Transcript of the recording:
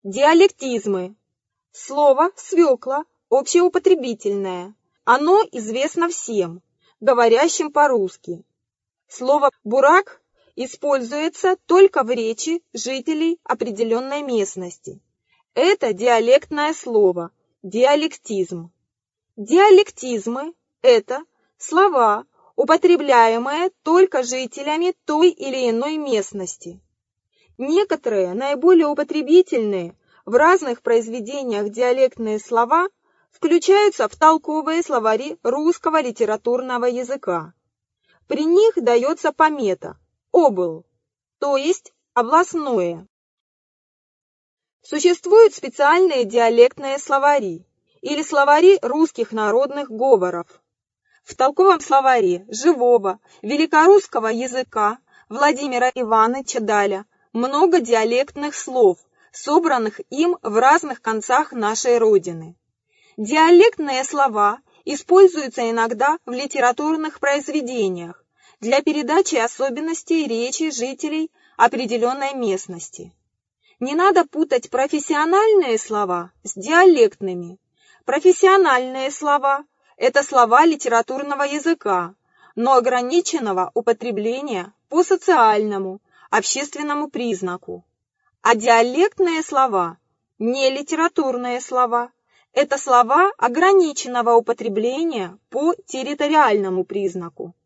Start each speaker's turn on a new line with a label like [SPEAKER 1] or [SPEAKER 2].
[SPEAKER 1] Диалектизмы. Слово «свекла» общеупотребительное. Оно известно всем, говорящим по-русски. Слово «бурак» используется только в речи жителей определенной местности. Это диалектное слово, диалектизм. Диалектизмы – это слова, употребляемые только жителями той или иной местности. Некоторые наиболее употребительные в разных произведениях диалектные слова включаются в толковые словари русского литературного языка. При них дается помета «обл», то есть областное. Существуют специальные диалектные словари или словари русских народных говоров. В толковом словаре живого великорусского языка Владимира Ивановича Даля много диалектных слов, собранных им в разных концах нашей Родины. Диалектные слова используются иногда в литературных произведениях для передачи особенностей речи жителей определенной местности. Не надо путать профессиональные слова с диалектными. Профессиональные слова – это слова литературного языка, но ограниченного употребления по социальному, общественному признаку. А диалектные слова – не литературные слова. Это слова ограниченного употребления по территориальному признаку.